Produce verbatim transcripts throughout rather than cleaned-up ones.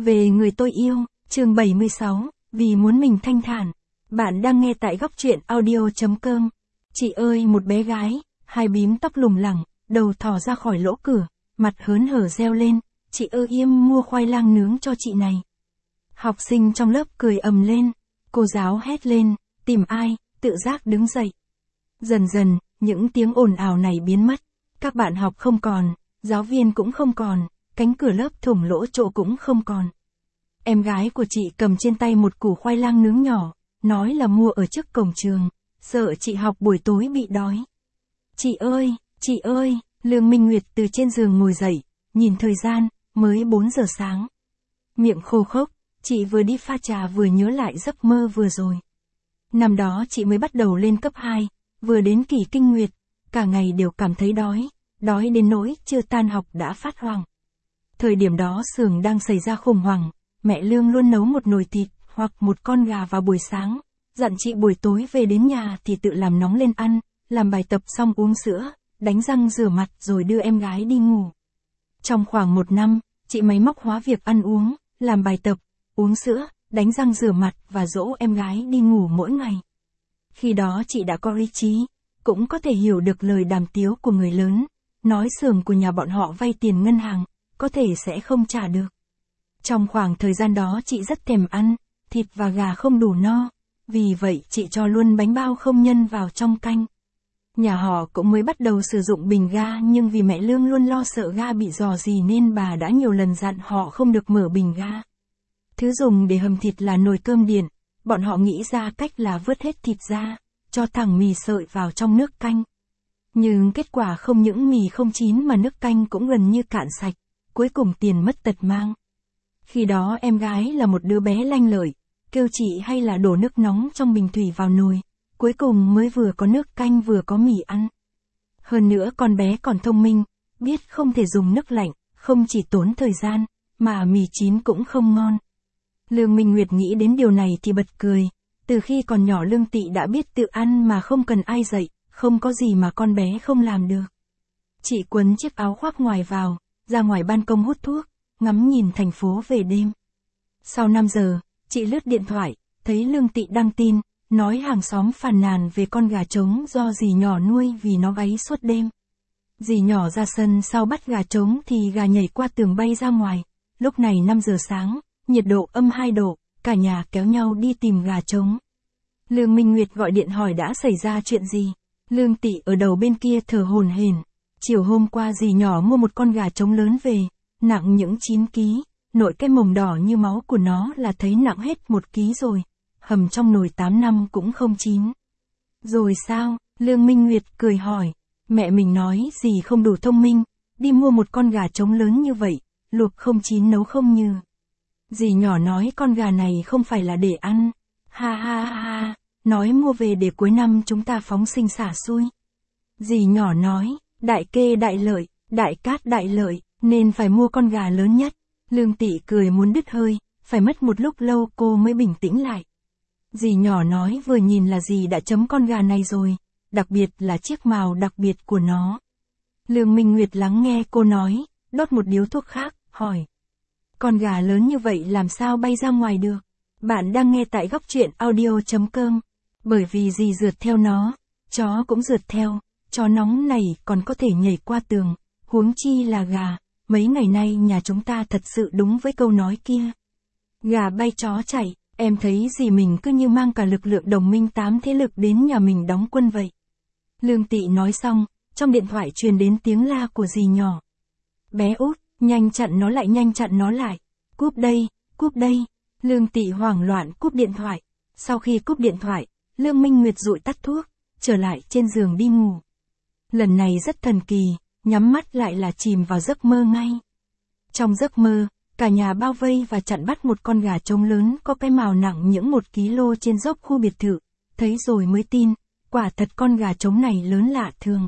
Về người tôi yêu, chương bảy mươi sáu, vì muốn mình thanh thản. Bạn đang nghe tại góc truyện audio.com. Chị ơi, một bé gái, hai bím tóc lủng lẳng, đầu thò ra khỏi lỗ cửa, mặt hớn hở reo lên, chị ơi im mua khoai lang nướng cho chị này. Học sinh trong lớp cười ầm lên, cô giáo hét lên, tìm ai, tự giác đứng dậy. Dần dần, những tiếng ồn ào này biến mất, các bạn học không còn, giáo viên cũng không còn, cánh cửa lớp thủng lỗ chỗ cũng không còn. Em gái của chị cầm trên tay một củ khoai lang nướng nhỏ, nói là mua ở trước cổng trường, sợ chị học buổi tối bị đói. Chị ơi, chị ơi, Lương Minh Nguyệt từ trên giường ngồi dậy, nhìn thời gian, mới bốn giờ sáng. Miệng khô khốc, chị vừa đi pha trà vừa nhớ lại giấc mơ vừa rồi. Năm đó chị mới bắt đầu lên cấp hai, vừa đến kỳ kinh nguyệt, cả ngày đều cảm thấy đói, đói đến nỗi chưa tan học đã phát hoảng. Thời điểm đó xưởng đang xảy ra khủng hoảng, mẹ Lương luôn nấu một nồi thịt hoặc một con gà vào buổi sáng, dặn chị buổi tối về đến nhà thì tự làm nóng lên ăn, làm bài tập xong uống sữa, đánh răng rửa mặt rồi đưa em gái đi ngủ. Trong khoảng một năm, chị máy móc hóa việc ăn uống, làm bài tập, uống sữa, đánh răng rửa mặt và dỗ em gái đi ngủ mỗi ngày. Khi đó chị đã có lý trí, cũng có thể hiểu được lời đàm tiếu của người lớn, nói xưởng của nhà bọn họ vay tiền ngân hàng, có thể sẽ không trả được. Trong khoảng thời gian đó chị rất thèm ăn, thịt và gà không đủ no, vì vậy chị cho luôn bánh bao không nhân vào trong canh. Nhà họ cũng mới bắt đầu sử dụng bình ga nhưng vì mẹ Lương luôn lo sợ ga bị rò rỉ nên bà đã nhiều lần dặn họ không được mở bình ga. Thứ dùng để hầm thịt là nồi cơm điện, bọn họ nghĩ ra cách là vớt hết thịt ra, cho thẳng mì sợi vào trong nước canh. Nhưng kết quả không những mì không chín mà nước canh cũng gần như cạn sạch, cuối cùng tiền mất tật mang. Khi đó em gái là một đứa bé lanh lợi, kêu chị hay là đổ nước nóng trong bình thủy vào nồi, cuối cùng mới vừa có nước canh vừa có mì ăn. Hơn nữa con bé còn thông minh, biết không thể dùng nước lạnh, không chỉ tốn thời gian, mà mì chín cũng không ngon. Lương Minh Nguyệt nghĩ đến điều này thì bật cười, từ khi còn nhỏ Lương Tị đã biết tự ăn mà không cần ai dạy, không có gì mà con bé không làm được. Chị quấn chiếc áo khoác ngoài vào, ra ngoài ban công hút thuốc, ngắm nhìn thành phố về đêm. Sau năm giờ, chị lướt điện thoại, thấy Lương Tị đăng tin, nói hàng xóm phàn nàn về con gà trống do dì nhỏ nuôi vì nó gáy suốt đêm. Dì nhỏ ra sân sau bắt gà trống thì gà nhảy qua tường bay ra ngoài, lúc này năm giờ sáng, nhiệt độ âm hai độ, cả nhà kéo nhau đi tìm gà trống. Lương Minh Nguyệt gọi điện hỏi đã xảy ra chuyện gì. Lương Tị ở đầu bên kia thở hổn hển. Chiều hôm qua dì nhỏ mua một con gà trống lớn về, nặng những chín ki, nội cái mồng đỏ như máu của nó là thấy nặng hết một ký rồi, hầm trong nồi tám năm cũng không chín. Rồi sao? Lương Minh Nguyệt cười hỏi. Mẹ mình nói dì không đủ thông minh, đi mua một con gà trống lớn như vậy, luộc không chín nấu không như. Dì nhỏ nói con gà này không phải là để ăn, ha ha ha ha, nói mua về để cuối năm chúng ta phóng sinh xả xui. Dì nhỏ nói, đại kê đại lợi, đại cát đại lợi, nên phải mua con gà lớn nhất. Lương Tị cười muốn đứt hơi, phải mất một lúc lâu cô mới bình tĩnh lại. Dì nhỏ nói vừa nhìn là dì đã chấm con gà này rồi, đặc biệt là chiếc mào đặc biệt của nó. Lương Minh Nguyệt lắng nghe cô nói, đốt một điếu thuốc khác, hỏi. Con gà lớn như vậy làm sao bay ra ngoài được? Bạn đang nghe tại góc truyện audio.com. Bởi vì dì rượt theo nó, chó cũng rượt theo, chó nóng này còn có thể nhảy qua tường, huống chi là gà. Mấy ngày nay nhà chúng ta thật sự đúng với câu nói kia. Gà bay chó chạy, em thấy dì mình cứ như mang cả lực lượng đồng minh tám thế lực đến nhà mình đóng quân vậy. Lương Tị nói xong, trong điện thoại truyền đến tiếng la của dì nhỏ. Bé út, nhanh chặn nó lại nhanh chặn nó lại. Cúp đây, cúp đây. Lương Tị hoảng loạn cúp điện thoại. Sau khi cúp điện thoại, Lương Minh Nguyệt dụi tắt thuốc, trở lại trên giường đi ngủ. Lần này rất thần kỳ, nhắm mắt lại là chìm vào giấc mơ ngay. Trong giấc mơ, cả nhà bao vây và chặn bắt một con gà trống lớn có cái mào nặng những một ki lô trên dốc khu biệt thự. Thấy rồi mới tin, quả thật con gà trống này lớn lạ thường.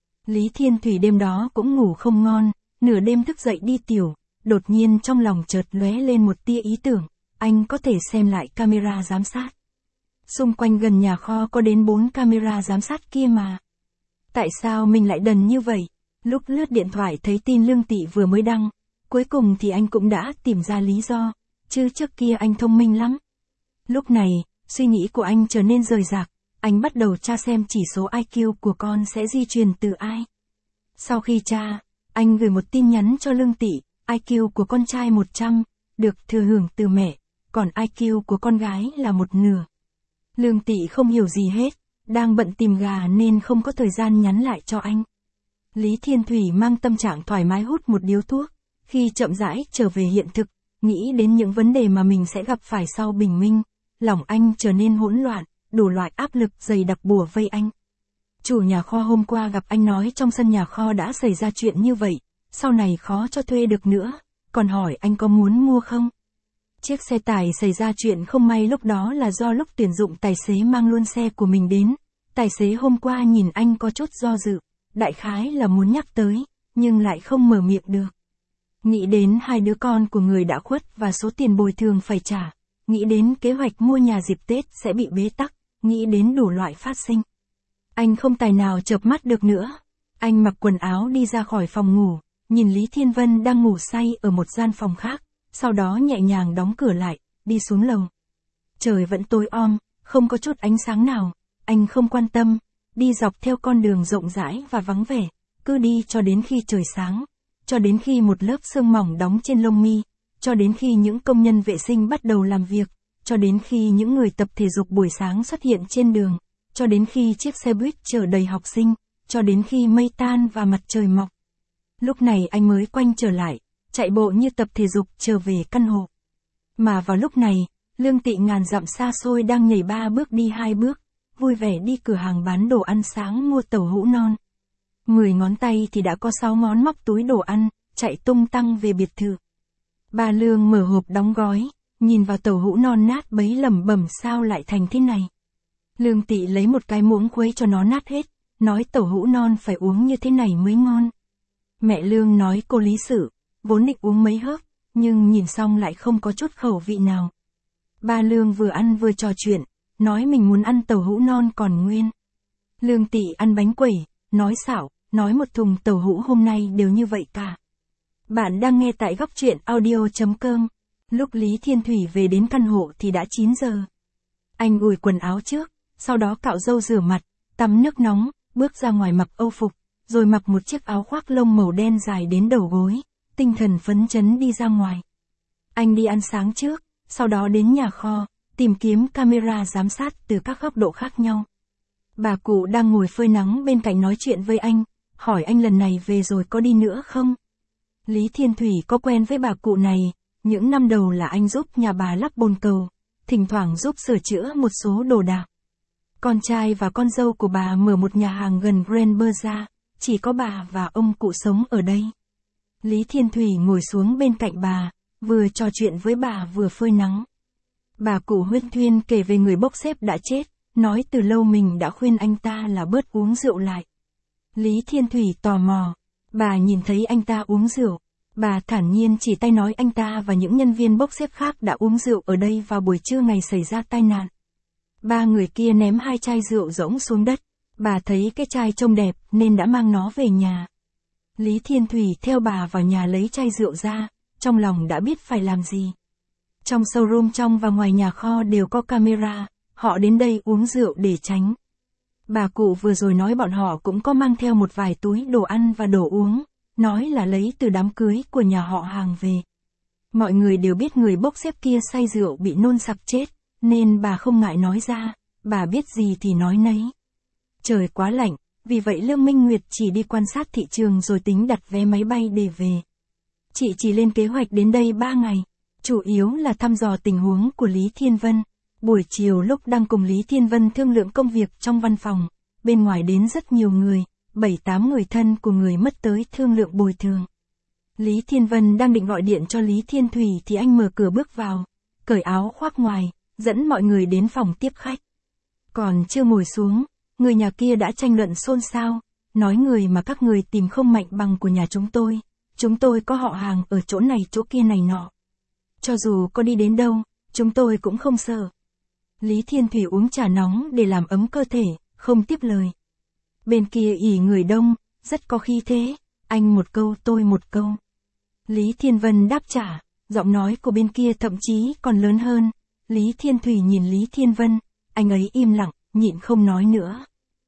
Lý Thiên Thủy đêm đó cũng ngủ không ngon, nửa đêm thức dậy đi tiểu, đột nhiên trong lòng chợt lóe lên một tia ý tưởng, anh có thể xem lại camera giám sát. Xung quanh gần nhà kho có đến bốn camera giám sát kia mà. Tại sao mình lại đần như vậy? Lúc lướt điện thoại thấy tin Lương Tị vừa mới đăng, cuối cùng thì anh cũng đã tìm ra lý do, chứ trước kia anh thông minh lắm. Lúc này, suy nghĩ của anh trở nên rời rạc, anh bắt đầu tra xem chỉ số i kiu của con sẽ di truyền từ ai. Sau khi tra, anh gửi một tin nhắn cho Lương Tị, i kiu của con trai một trăm, được thừa hưởng từ mẹ, còn i kiu của con gái là một nửa. Lương Tị không hiểu gì hết, đang bận tìm gà nên không có thời gian nhắn lại cho anh. Lý Thiên Thủy mang tâm trạng thoải mái hút một điếu thuốc, khi chậm rãi trở về hiện thực, nghĩ đến những vấn đề mà mình sẽ gặp phải sau bình minh, lòng anh trở nên hỗn loạn, đủ loại áp lực dày đặc bủa vây anh. Chủ nhà kho hôm qua gặp anh nói trong sân nhà kho đã xảy ra chuyện như vậy, sau này khó cho thuê được nữa, còn hỏi anh có muốn mua không. Chiếc xe tải xảy ra chuyện không may lúc đó là do lúc tuyển dụng tài xế mang luôn xe của mình đến. Tài xế hôm qua nhìn anh có chút do dự, đại khái là muốn nhắc tới, nhưng lại không mở miệng được. Nghĩ đến hai đứa con của người đã khuất và số tiền bồi thường phải trả, nghĩ đến kế hoạch mua nhà dịp Tết sẽ bị bế tắc, nghĩ đến đủ loại phát sinh. Anh không tài nào chợp mắt được nữa. Anh mặc quần áo đi ra khỏi phòng ngủ, nhìn Lý Thiên Vân đang ngủ say ở một gian phòng khác, sau đó nhẹ nhàng đóng cửa lại, đi xuống lầu. Trời vẫn tối om, không có chút ánh sáng nào, anh không quan tâm, đi dọc theo con đường rộng rãi và vắng vẻ, cứ đi cho đến khi trời sáng, cho đến khi một lớp sương mỏng đóng trên lông mi, cho đến khi những công nhân vệ sinh bắt đầu làm việc, cho đến khi những người tập thể dục buổi sáng xuất hiện trên đường, cho đến khi chiếc xe buýt chở đầy học sinh, cho đến khi mây tan và mặt trời mọc. Lúc này anh mới quay trở lại, chạy bộ như tập thể dục trở về căn hộ. Mà vào lúc này, Lương Tị ngàn dặm xa xôi đang nhảy ba bước đi hai bước, vui vẻ đi cửa hàng bán đồ ăn sáng mua tàu hũ non. Mười ngón tay thì đã có sáu ngón móc túi đồ ăn, chạy tung tăng về biệt thự. Bà Lương mở hộp đóng gói, nhìn vào tàu hũ non nát bấy lẩm bẩm sao lại thành thế này. Lương Tị lấy một cái muỗng khuấy cho nó nát hết, nói tàu hũ non phải uống như thế này mới ngon. Mẹ Lương nói cô lý sự, vốn định uống mấy hớp, nhưng nhìn xong lại không có chút khẩu vị nào. Ba Lương vừa ăn vừa trò chuyện, nói mình muốn ăn tàu hũ non còn nguyên. Lương Tị ăn bánh quẩy, nói xảo, nói một thùng tàu hũ hôm nay đều như vậy cả. Bạn đang nghe tại góc truyện audio chấm com. Lúc Lý Thiên Thủy về đến căn hộ thì đã chín giờ. Anh ủi quần áo trước, sau đó cạo râu rửa mặt, tắm nước nóng, bước ra ngoài mặc âu phục, rồi mặc một chiếc áo khoác lông màu đen dài đến đầu gối, tinh thần phấn chấn đi ra ngoài. Anh đi ăn sáng trước, sau đó đến nhà kho, tìm kiếm camera giám sát từ các góc độ khác nhau. Bà cụ đang ngồi phơi nắng bên cạnh nói chuyện với anh, hỏi anh lần này về rồi có đi nữa không? Lý Thiên Thủy có quen với bà cụ này, những năm đầu là anh giúp nhà bà lắp bồn cầu, thỉnh thoảng giúp sửa chữa một số đồ đạc. Con trai và con dâu của bà mở một nhà hàng gần Grand Bazaar, chỉ có bà và ông cụ sống ở đây. Lý Thiên Thủy ngồi xuống bên cạnh bà, vừa trò chuyện với bà vừa phơi nắng. Bà cụ huyên thuyên kể về người bốc xếp đã chết, nói từ lâu mình đã khuyên anh ta là bớt uống rượu lại. Lý Thiên Thủy tò mò, bà nhìn thấy anh ta uống rượu, bà thản nhiên chỉ tay nói anh ta và những nhân viên bốc xếp khác đã uống rượu ở đây vào buổi trưa ngày xảy ra tai nạn. Ba người kia ném hai chai rượu rỗng xuống đất, bà thấy cái chai trông đẹp nên đã mang nó về nhà. Lý Thiên Thủy theo bà vào nhà lấy chai rượu ra, trong lòng đã biết phải làm gì. Trong showroom trong và ngoài nhà kho đều có camera, họ đến đây uống rượu để tránh. Bà cụ vừa rồi nói bọn họ cũng có mang theo một vài túi đồ ăn và đồ uống, nói là lấy từ đám cưới của nhà họ hàng về. Mọi người đều biết người bốc xếp kia say rượu bị nôn sặc chết, nên bà không ngại nói ra, bà biết gì thì nói nấy. Trời quá lạnh, vì vậy Lương Minh Nguyệt chỉ đi quan sát thị trường rồi tính đặt vé máy bay để về. Chị chỉ lên kế hoạch đến đây ba ngày, chủ yếu là thăm dò tình huống của Lý Thiên Vân. Buổi chiều lúc đang cùng Lý Thiên Vân thương lượng công việc trong văn phòng, bên ngoài đến rất nhiều người, bảy tám người thân của người mất tới thương lượng bồi thường. Lý Thiên Vân đang định gọi điện cho Lý Thiên Thủy thì anh mở cửa bước vào, cởi áo khoác ngoài, dẫn mọi người đến phòng tiếp khách. Còn chưa ngồi xuống, người nhà kia đã tranh luận xôn xao, nói người mà các người tìm không mạnh bằng của nhà chúng tôi, chúng tôi có họ hàng ở chỗ này chỗ kia này nọ. Cho dù có đi đến đâu, chúng tôi cũng không sợ. Lý Thiên Thủy uống trà nóng để làm ấm cơ thể, không tiếp lời. Bên kia ỉ người đông, rất có khí thế, anh một câu tôi một câu. Lý Thiên Vân đáp trả, Giọng nói của bên kia thậm chí còn lớn hơn. Lý Thiên Thủy nhìn Lý Thiên Vân, anh ấy im lặng, nhịn không nói nữa.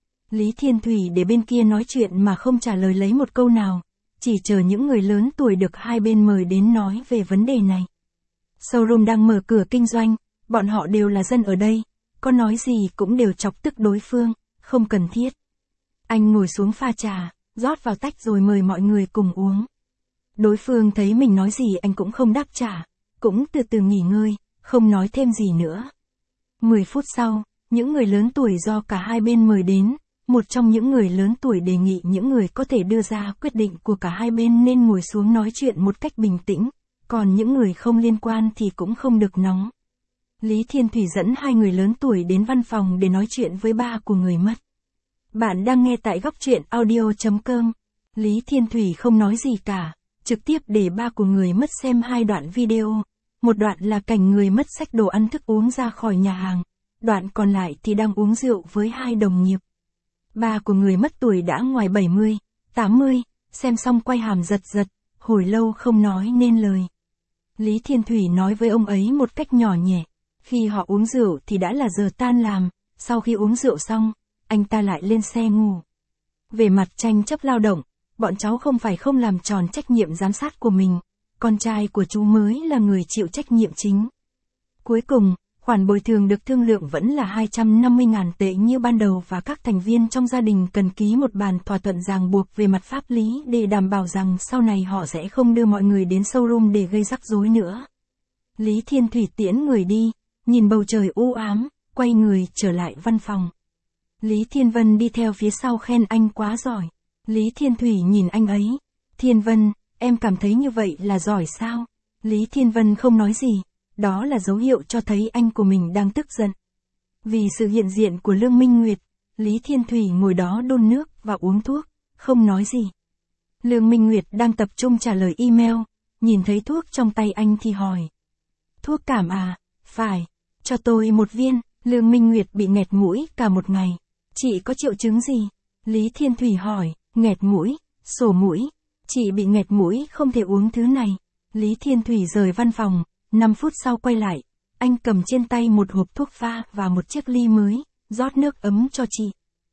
Lý Thiên Thủy để bên kia nói chuyện mà không trả lời lấy một câu nào, chỉ chờ những người lớn tuổi được hai bên mời đến nói về vấn đề này. Showroom đang mở cửa kinh doanh, bọn họ đều là dân ở đây, có nói gì cũng đều chọc tức đối phương, không cần thiết. Anh ngồi xuống pha trà, rót vào tách rồi mời mọi người cùng uống. Đối phương thấy mình nói gì anh cũng không đáp trả, cũng từ từ nghỉ ngơi, không nói thêm gì nữa. Mười phút sau, những người lớn tuổi do cả hai bên mời đến, một trong những người lớn tuổi đề nghị những người có thể đưa ra quyết định của cả hai bên nên ngồi xuống nói chuyện một cách bình tĩnh, còn những người không liên quan thì cũng không được nóng. Lý Thiên Thủy dẫn hai người lớn tuổi đến văn phòng để nói chuyện với ba của người mất. Bạn đang nghe tại góc truyện audio chấm com. Lý Thiên Thủy không nói gì cả, trực tiếp để ba của người mất xem hai đoạn video. Một đoạn là cảnh người mất xách đồ ăn thức uống ra khỏi nhà hàng, đoạn còn lại thì đang uống rượu với hai đồng nghiệp. Ba của người mất tuổi đã ngoài bảy mươi, tám mươi, xem xong quay hàm giật giật, hồi lâu không nói nên lời. Lý Thiên Thủy nói với ông ấy một cách nhỏ nhẹ, khi họ uống rượu thì đã là giờ tan làm, sau khi uống rượu xong, anh ta lại lên xe ngủ. Về mặt tranh chấp lao động, bọn cháu không phải không làm tròn trách nhiệm giám sát của mình, con trai của chú mới là người chịu trách nhiệm chính. Cuối cùng, khoản bồi thường được thương lượng vẫn là hai trăm năm mươi nghìn tệ như ban đầu và các thành viên trong gia đình cần ký một bản thỏa thuận ràng buộc về mặt pháp lý để đảm bảo rằng sau này họ sẽ không đưa mọi người đến showroom để gây rắc rối nữa. Lý Thiên Thủy tiễn người đi, nhìn bầu trời u ám, quay người trở lại văn phòng. Lý Thiên Vân đi theo phía sau khen anh quá giỏi. Lý Thiên Thủy nhìn anh ấy. Thiên Vân, em cảm thấy như vậy là giỏi sao? Lý Thiên Vân không nói gì. Đó là dấu hiệu cho thấy anh của mình đang tức giận. Vì sự hiện diện của Lương Minh Nguyệt, Lý Thiên Thủy ngồi đó đun nước và uống thuốc, không nói gì. Lương Minh Nguyệt đang tập trung trả lời email, nhìn thấy thuốc trong tay anh thì hỏi. Thuốc cảm à? Phải, cho tôi một viên. Lương Minh Nguyệt bị nghẹt mũi cả một ngày. Chị có triệu chứng gì? Lý Thiên Thủy hỏi, nghẹt mũi, sổ mũi. Chị bị nghẹt mũi không thể uống thứ này. Lý Thiên Thủy rời văn phòng. năm phút sau quay lại, anh cầm trên tay một hộp thuốc pha và một chiếc ly mới, rót nước ấm cho chị.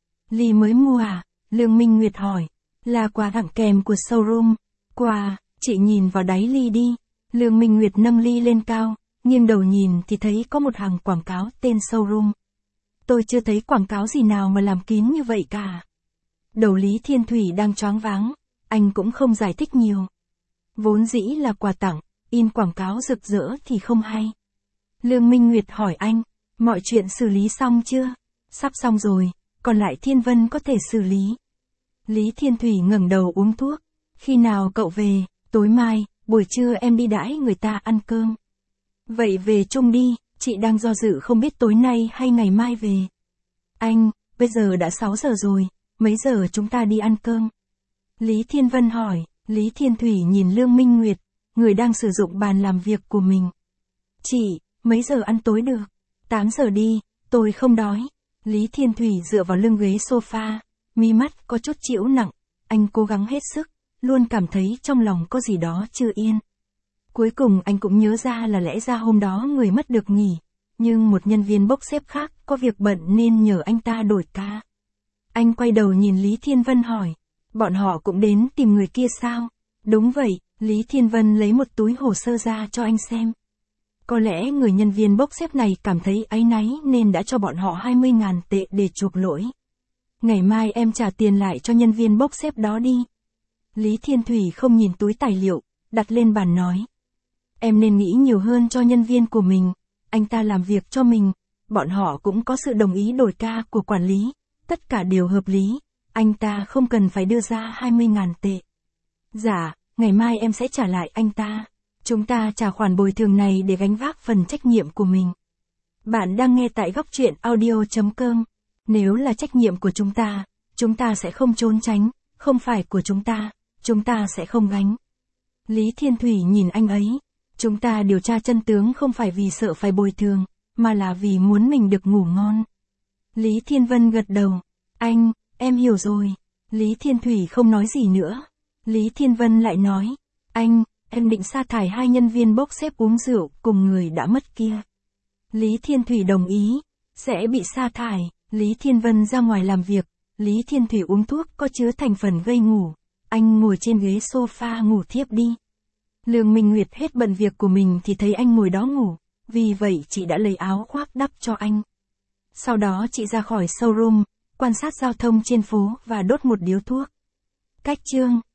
Ly mới mua à? Lương Minh Nguyệt hỏi. Là quà tặng kèm của showroom. Quà, chị nhìn vào đáy ly đi. Lương Minh Nguyệt nâng ly lên cao, nghiêng đầu nhìn thì thấy có một hàng quảng cáo tên showroom. Tôi chưa thấy quảng cáo gì nào mà làm kín như vậy cả. Đầu Lý Thiên Thủy đang choáng váng, anh cũng không giải thích nhiều. Vốn dĩ là quà tặng, in quảng cáo rực rỡ thì không hay. Lương Minh Nguyệt hỏi anh, mọi chuyện xử lý xong chưa? Sắp xong rồi, còn lại Thiên Vân có thể xử lý. Lý Thiên Thủy ngẩng đầu uống thuốc. Khi nào cậu về? Tối mai, buổi trưa em đi đãi người ta ăn cơm. Vậy về chung đi, chị đang do dự không biết tối nay hay ngày mai về. Anh, bây giờ đã sáu giờ rồi, mấy giờ chúng ta đi ăn cơm? Lý Thiên Vân hỏi. Lý Thiên Thủy nhìn Lương Minh Nguyệt, người đang sử dụng bàn làm việc của mình. Chị, mấy giờ ăn tối được? tám giờ đi, tôi không đói. Lý Thiên Thủy dựa vào lưng ghế sofa, mi mắt có chút chịu nặng, anh cố gắng hết sức, luôn cảm thấy trong lòng có gì đó chưa yên. Cuối cùng anh cũng nhớ ra là lẽ ra hôm đó người mất được nghỉ, nhưng một nhân viên bốc xếp khác có việc bận nên nhờ anh ta đổi ca. Anh quay đầu nhìn Lý Thiên Vân hỏi, bọn họ cũng đến tìm người kia sao? Đúng vậy, Lý Thiên Vân lấy một túi hồ sơ ra cho anh xem. Có lẽ người nhân viên bốc xếp này cảm thấy áy náy nên đã cho bọn họ hai mươi nghìn tệ để chuộc lỗi. Ngày mai em trả tiền lại cho nhân viên bốc xếp đó đi. Lý Thiên Thủy không nhìn túi tài liệu, đặt lên bàn nói. Em nên nghĩ nhiều hơn cho nhân viên của mình, anh ta làm việc cho mình, bọn họ cũng có sự đồng ý đổi ca của quản lý, tất cả đều hợp lý, anh ta không cần phải đưa ra hai mươi nghìn tệ. Dạ, ngày mai em sẽ trả lại anh ta. Chúng ta trả khoản bồi thường này để gánh vác phần trách nhiệm của mình. Bạn đang nghe tại góc truyện audio chấm com. Nếu là trách nhiệm của chúng ta, chúng ta sẽ không trốn tránh, không phải của chúng ta, chúng ta sẽ không gánh. Lý Thiên Thủy nhìn anh ấy. Chúng ta điều tra chân tướng không phải vì sợ phải bồi thường, mà là vì muốn mình được ngủ ngon. Lý Thiên Vân gật đầu. Anh, em hiểu rồi. Lý Thiên Thủy không nói gì nữa. Lý Thiên Vân lại nói. Anh, em định sa thải hai nhân viên bốc xếp uống rượu cùng người đã mất kia. Lý Thiên Thủy đồng ý, sẽ bị sa thải. Lý Thiên Vân ra ngoài làm việc, Lý Thiên Thủy uống thuốc có chứa thành phần gây ngủ, anh ngồi trên ghế sofa ngủ thiếp đi. Lương Minh Nguyệt hết bận việc của mình thì thấy anh ngồi đó ngủ, vì vậy chị đã lấy áo khoác đắp cho anh. Sau đó chị ra khỏi showroom, quan sát giao thông trên phố và đốt một điếu thuốc. Cách chương